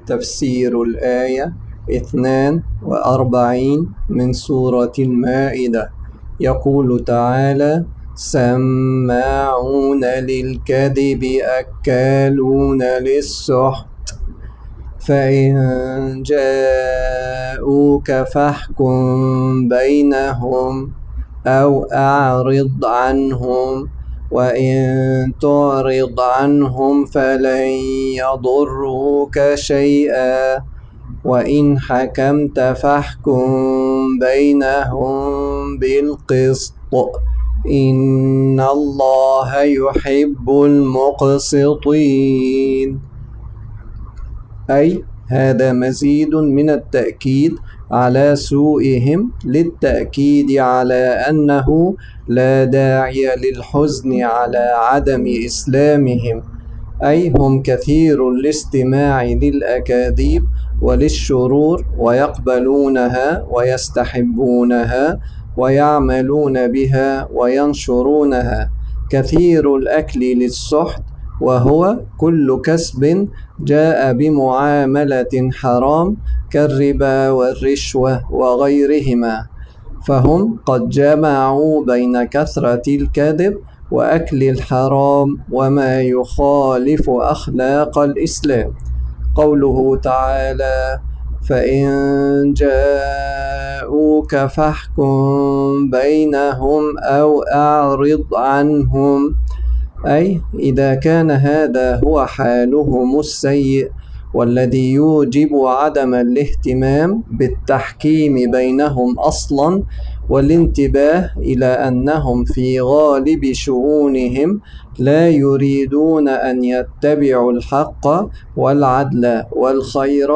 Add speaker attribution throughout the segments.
Speaker 1: تفسير الآية 42 من سورة المائدة. يقول تعالى: سماعون للكذب أكالون للسحت، فإن جاءوك فاحكم بينهم أو أعرض عنهم، وإن تعرض عنهم فلن يضروك شيئا، وإن حكمت فاحكم بينهم بالقسط، إن الله يحب المقسطين. أي هذا مزيد من التأكيد على سوءهم، للتأكيد على أنه لا داعي للحزن على عدم إسلامهم، أي هم كثير الاستماع للأكاذيب وللشرور، ويقبلونها ويستحبونها ويعملون بها وينشرونها، كثير الأكل للسحت، وهو كل كسب جاء بمعاملة حرام كالربا والرشوة وغيرهما، فهم قد جمعوا بين كثرة الكذب وأكل الحرام وما يخالف أخلاق الإسلام. قوله تعالى: فإن جاءوك فاحكم بينهم أو أعرض عنهم، أي إذا كان هذا هو حالهم السيء والذي يوجب عدم الاهتمام بالتحكيم بينهم أصلا، والانتباه إلى أنهم في غالب شؤونهم لا يريدون أن يتبعوا الحق والعدل والخير،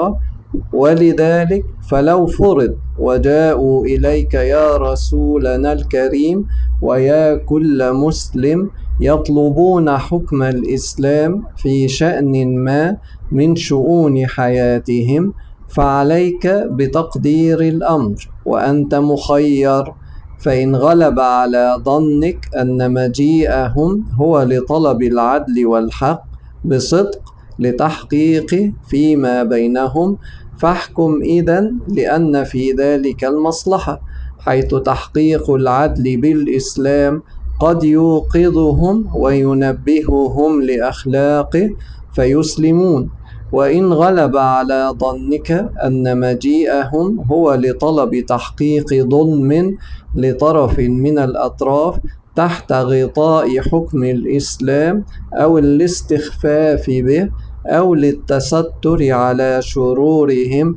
Speaker 1: ولذلك فلو فرض وجاءوا إليك يا رسولنا الكريم ويا كل مسلم يطلبون حكم الإسلام في شأن ما من شؤون حياتهم، فعليك بتقدير الأمر وأنت مخير، فإن غلب على ظنك أن مجيئهم هو لطلب العدل والحق بصدق لتحقيقه فيما بينهم، فاحكم إذن، لأن في ذلك المصلحة، حيث تحقيق العدل بالإسلام قد يوقظهم وينبههم لأخلاقه فيسلمون. وإن غلب على ظنك أن مجيئهم هو لطلب تحقيق ظلم لطرف من الأطراف تحت غطاء حكم الإسلام أو الاستخفاف به أو للتستر على شرورهم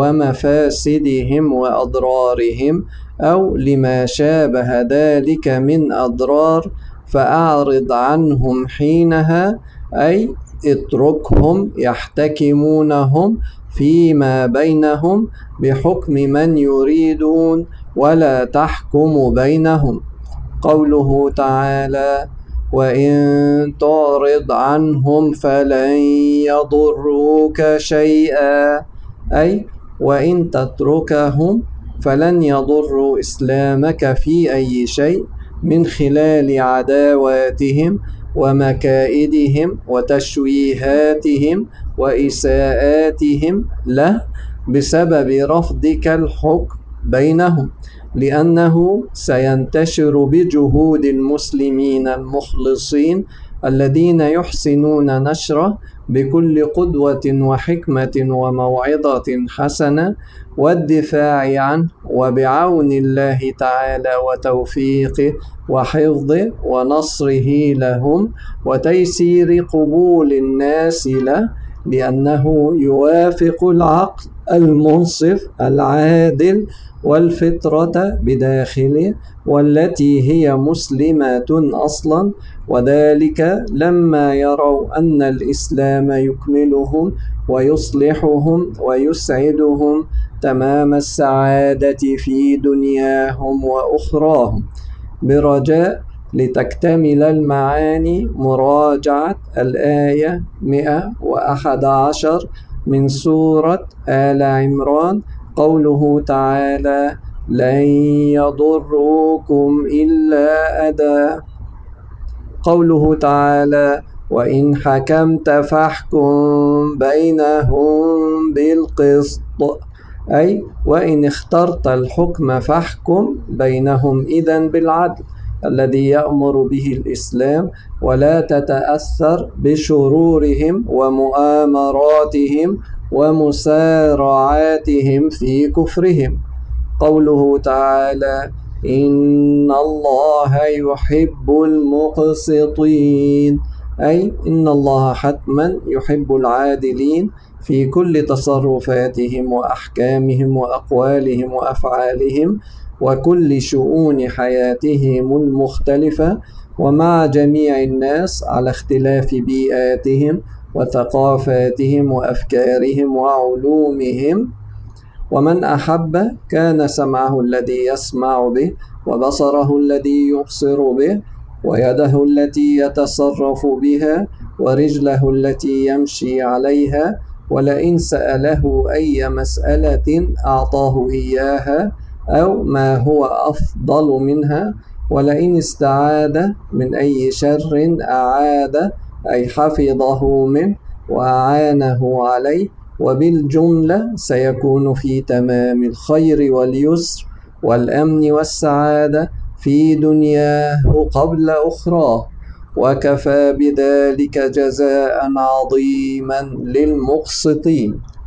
Speaker 1: ومفاسدهم وأضرارهم أو لما شابه ذلك من أضرار، فأعرض عنهم حينها، أي اتركهم يحتكمونهم فيما بينهم بحكم من يريدون ولا تحكم بينهم. قوله تعالى: وإن تعرض عنهم فلن يضروك شيئا، أي وإن تتركهم فلن يضروا إسلامك في أي شيء من خلال عداواتهم ومكائدهم وتشويهاتهم وإساءاتهم له بسبب رفضك الحكم بينهم، لأنه سينتشر بجهود المسلمين المخلصين الذين يحسنون نشره بكل قدوة وحكمة وموعظة حسنة والدفاع عنه، وبعون الله تعالى وتوفيقه وحفظه ونصره لهم وتيسير قبول الناس له، لأنه يوافق العقل المنصف العادل والفطرة بداخله، والتي هي مسلمة أصلا، وذلك لما يروا أن الإسلام يكملهم ويصلحهم ويسعدهم تمام السعادة في دنياهم وأخراهم. برجاء لتكتمل المعاني مراجعة الآية 111 من سورة آل عمران. قوله تعالى: لن يضروكم إلا أذى. قوله تعالى: وإن حكمت فاحكم بينهم بالقسط، أي وإن اخترت الحكم فاحكم بينهم إذن بالعدل الذي يأمر به الإسلام، ولا تتأثر بشرورهم ومؤامراتهم ومسارعاتهم في كفرهم. قوله تعالى: إن الله يحب المقسطين، أي إن الله حتما يحب العادلين في كل تصرفاتهم وأحكامهم وأقوالهم وأفعالهم وكل شؤون حياتهم المختلفة، ومع جميع الناس على اختلاف بيئاتهم وثقافاتهم وأفكارهم وعلومهم. ومن أحب كان سمعه الذي يسمع به، وبصره الذي يبصر به، ويده التي يتصرف بها، ورجله التي يمشي عليها، ولئن سأله أي مسألة أعطاه إياها أو ما هو أفضل منها، ولئن استعاذ من أي شر أعاذ، أي حفظه منه وأعانه عليه. وبالجملة سيكون في تمام الخير واليسر والأمن والسعادة في دنياه قبل أخراه، وكفى بذلك جزاء عظيما للمقسطين.